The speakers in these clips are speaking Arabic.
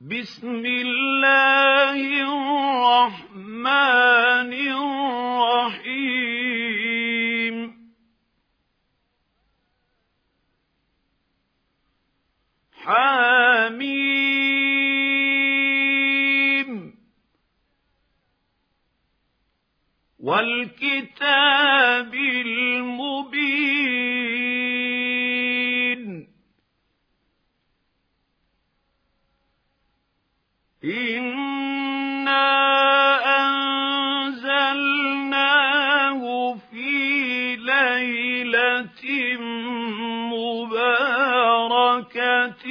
بسم الله الرحمن الرحيم حميم والكتاب المبين إنا أنزلناه في ليلة مباركة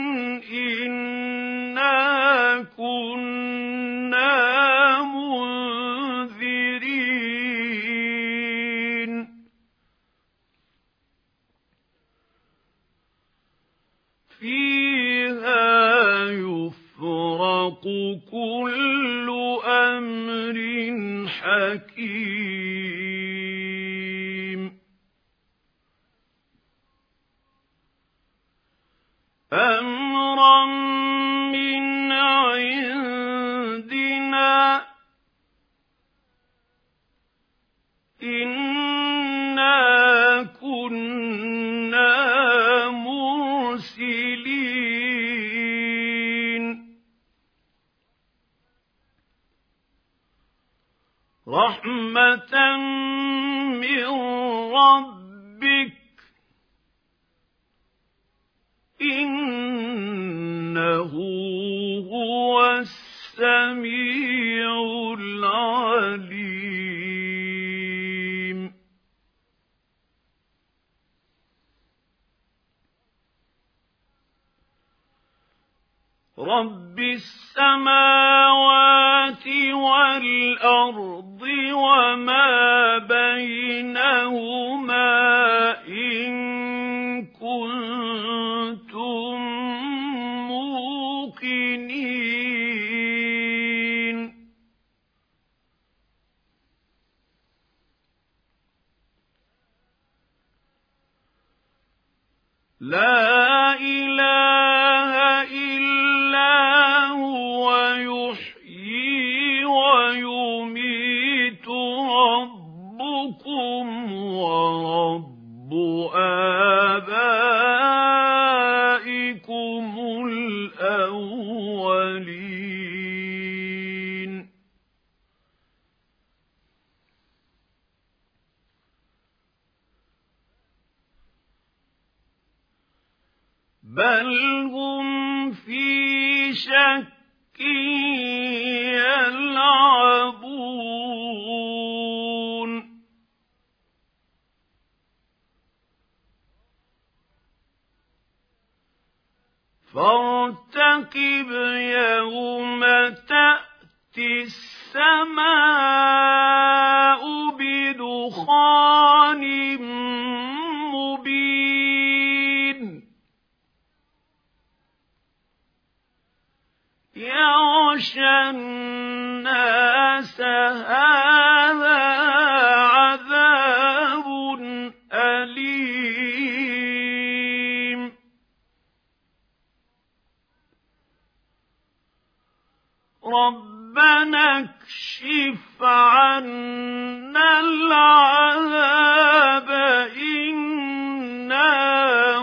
إنا كنا منذرين فيها يفرق كل أمر حكيم أمرا من عندنا إنا كنا مرسلين رحمة من ربك إنه هو السميع العليم رب السماوات والأرض وما بينهما إن كنتم موقنين لا إله إلا هو يحيي ويميت ربكم ورب آبائكم الأولين بل هم في شك يلعبون فارتقب يوم تأتي السماء بدخان مبين يغشى الناس هذا عذاب أليم ربنا اكشف عنا العذاب إنا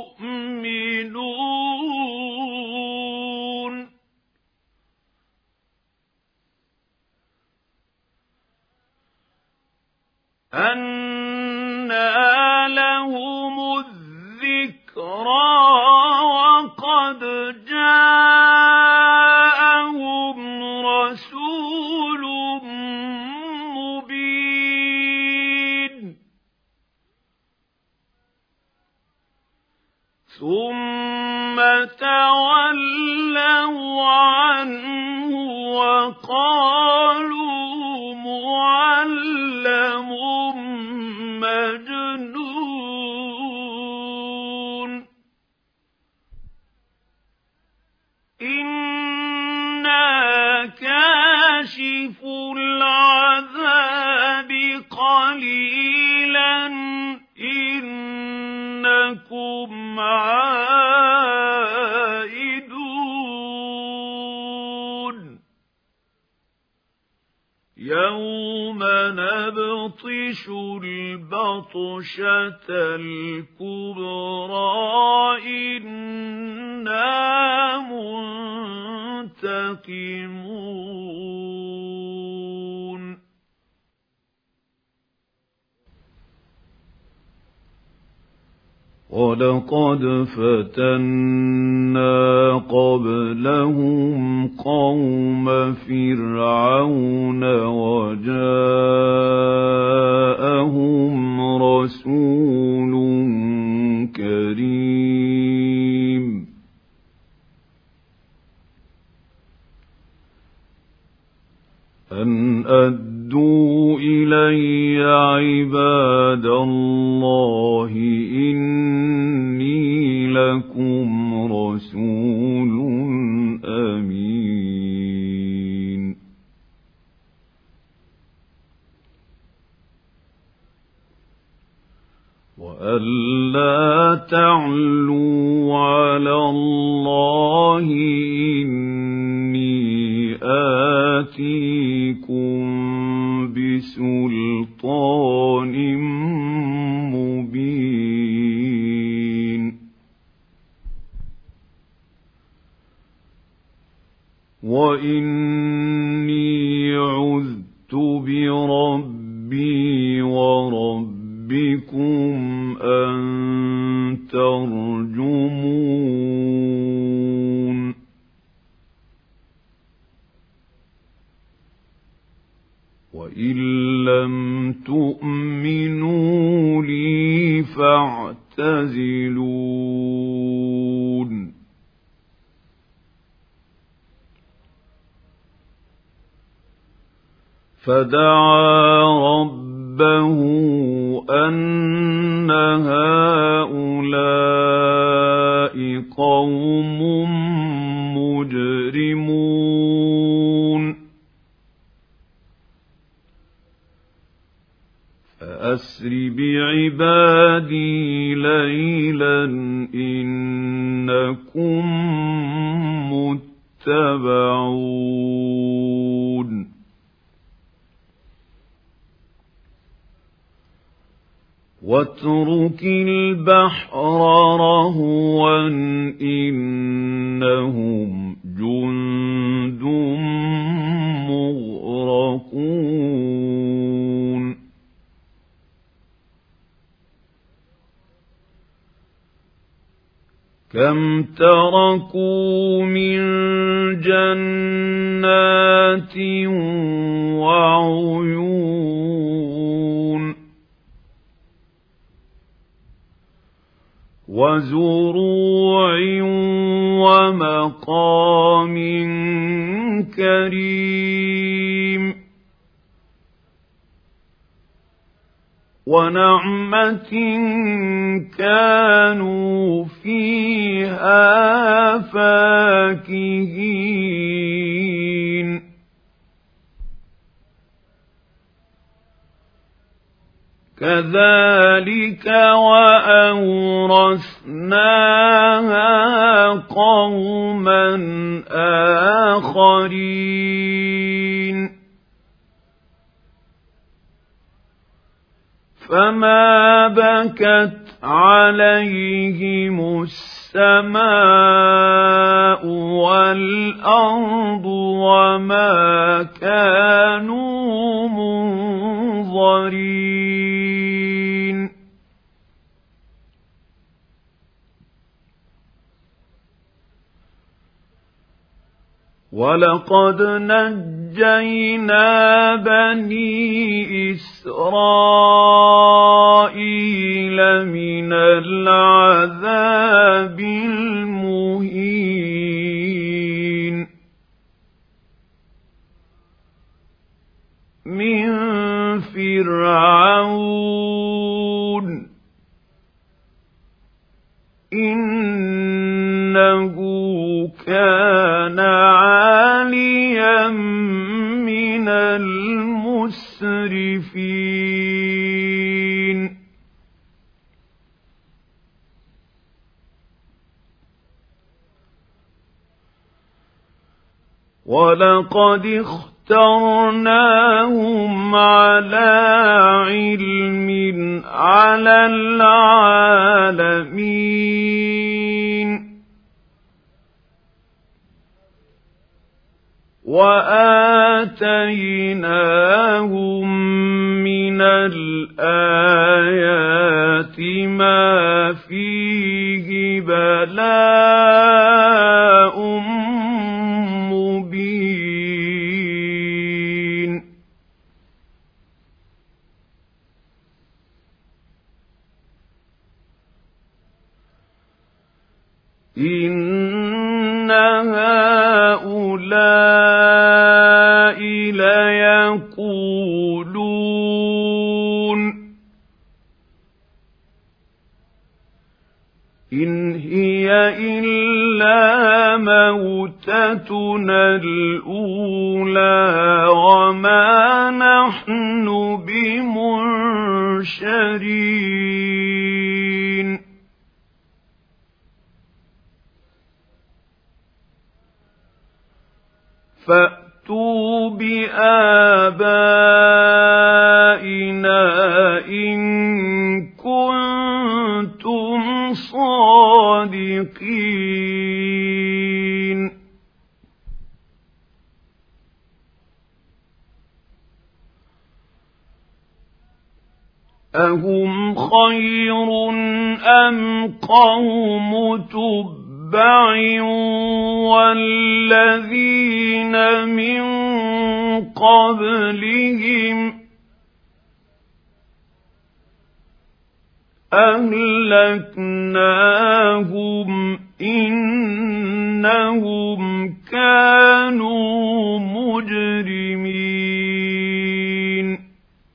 مؤمنون أنى لهم الذكرى وقد جاءهم رسول مبين ثم تولوا عنه وقالوا معلم مجنون إنا كاشف العذاب قليلا إنكم عائدون نبطش البطشة الكبرى إنا منتقمون ولقد فتنا قبلهم قوم فرعون وجاءهم رسول كريم أن أدوا إلي عباد الله إني لكم رسول أمين وألا تعلوا على الله إني آتيكم بسلطان مبين وإني عذت بربي وربكم أن ترجمون وإن لم تؤمنوا لي فاعتزلون فدعا ربه أن هؤلاء قوم مجرمون فأسر بعبادي ليلا إنكم متبعون واترك البحر رهوا إنهم جند مغرقون كم تركوا من جنات وعيون وزروع ومقام كريم ونعمة كانوا فيها فاكهين كذلك وأورثناها قوما آخرين فما بكت عليهم السماء والأرض وما كانوا منظرين ولقد نجينا بني إسرائيل من العذاب المهين من فرعون إنه كان عاليا من المسرفين ولقد اخْتَرْنَاهُمْ عَلَىٰ عِلْمٍ عَلَى الْعَالَمِينَ وَآتَيْنَاهُم مِّنَ الْآيَاتِ مَا فِيهِ بَلَاءٌ مُّبِينٌ إِنَّ هَٰؤُلَاءِ لَيَقُولُونَ إِنْ هِيَ إِلَّا مَوْتَتُنَا الْأُولَىٰ وَمَا نَحْنُ بِمُنشَرِينَ فَأْتُوا بِآبَائِنَا إِن كُنتُمْ صَادِقِينَ أَهُمْ خَيْرٌ أَمْ قَوْمُ تُبَّعٍ وَالَّذِينَ مِن قَبْلِهِمْ أَهْلَكْنَاهُمْ إِنَّهُمْ كَانُوا مُجْرِمِينَ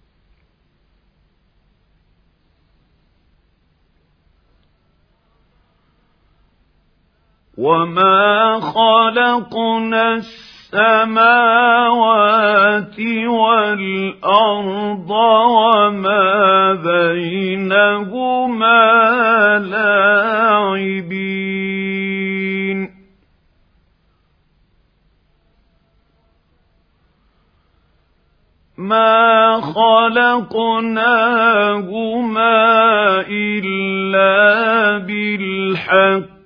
وَمَا خَلَقْنَا السَّمَاوَاتِ وَالْأَرْضَ وَمَا بَيْنَهُمَا لَاعِبِينَ مَا خَلَقْنَاهُمَا إِلَّا بِالْحَقِّ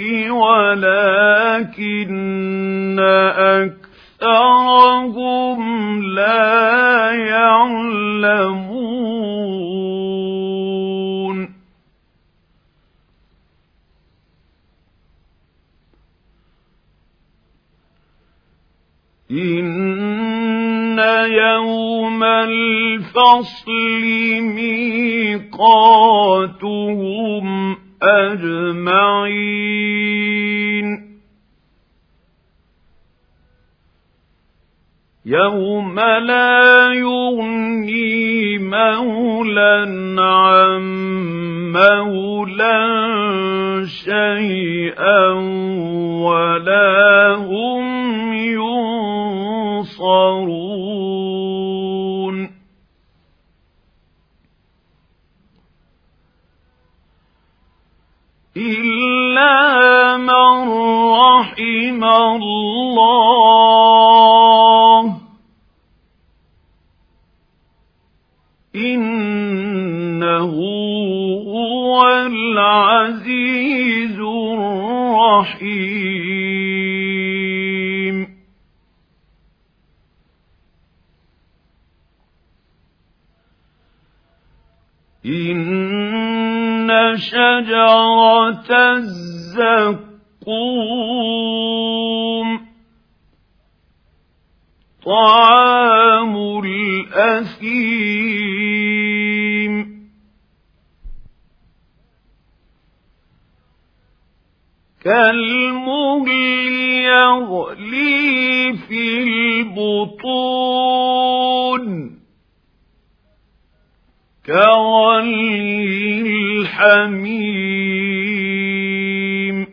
وَلَكِنَّ أَكْثَرَهُمْ لَا يَعْلَمُونَ إِنَّ يَوْمَ الْفَصْلِ مِيقَاتُهُمْ أجمعين يوم لا يغني مولى عن مولى شيئا ولا هم ينصرون إلا من رحم الله إنه هو العزيز الرحيم إن شجرة الزقوم طعام الأثيم كالمهل يغلي في البطون كغلي الحميم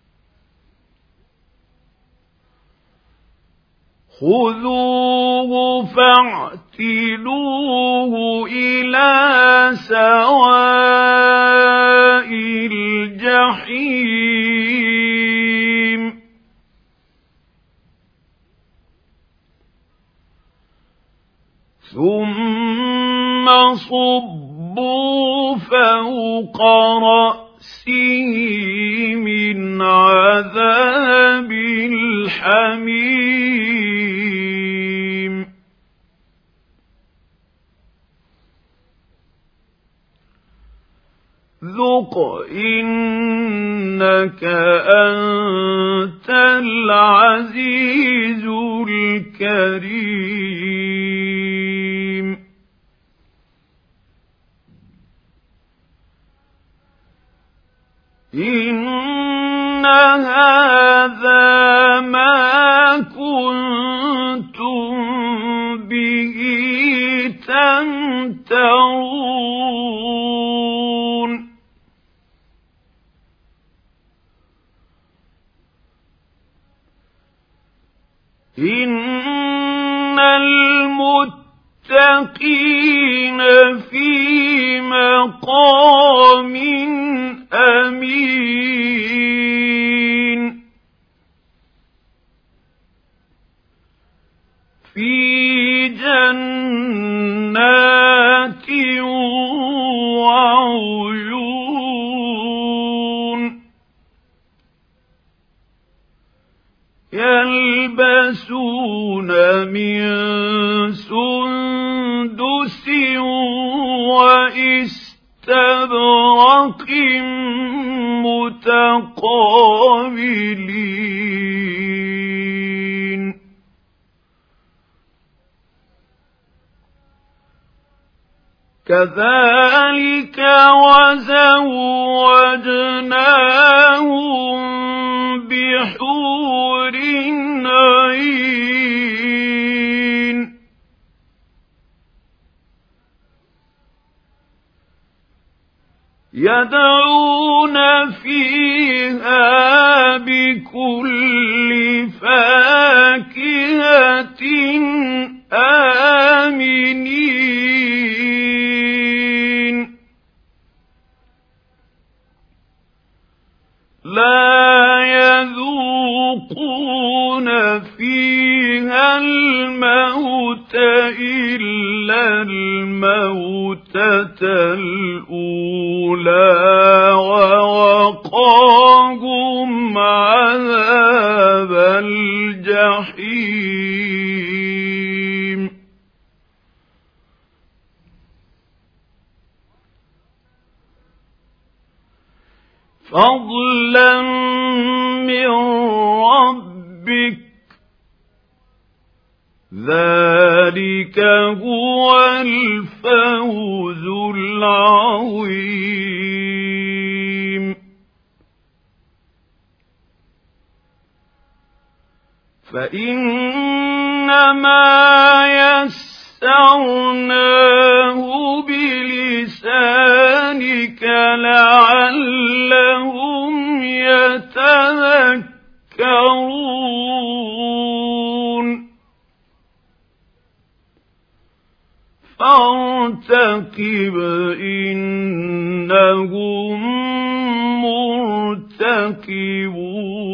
خذوه فاعتلوه إلى سواء الجحيم. الجحيم. ' ثم صبوا فوق رأسه من عذاب الحميم ذق إنك أنت العزيز الكريم إن هذا ما كنتم به تمترون إن المتقين في مقام أمين في جنات وعيون يلبسون من سندس وإستبرق متقابلين كذلك وزوجناهم بحور عين يدعون فيها بكل فاكهة آمنين لا يذوقون فيها الموت إلا الموتة الأولى ووقاهم عذاب الجحيم فضلا من ربك ذلك هو الفوز العظيم فإنما يسرناه بلسانك لعلهم يتذكرون فارتقب إنهم مرتقبون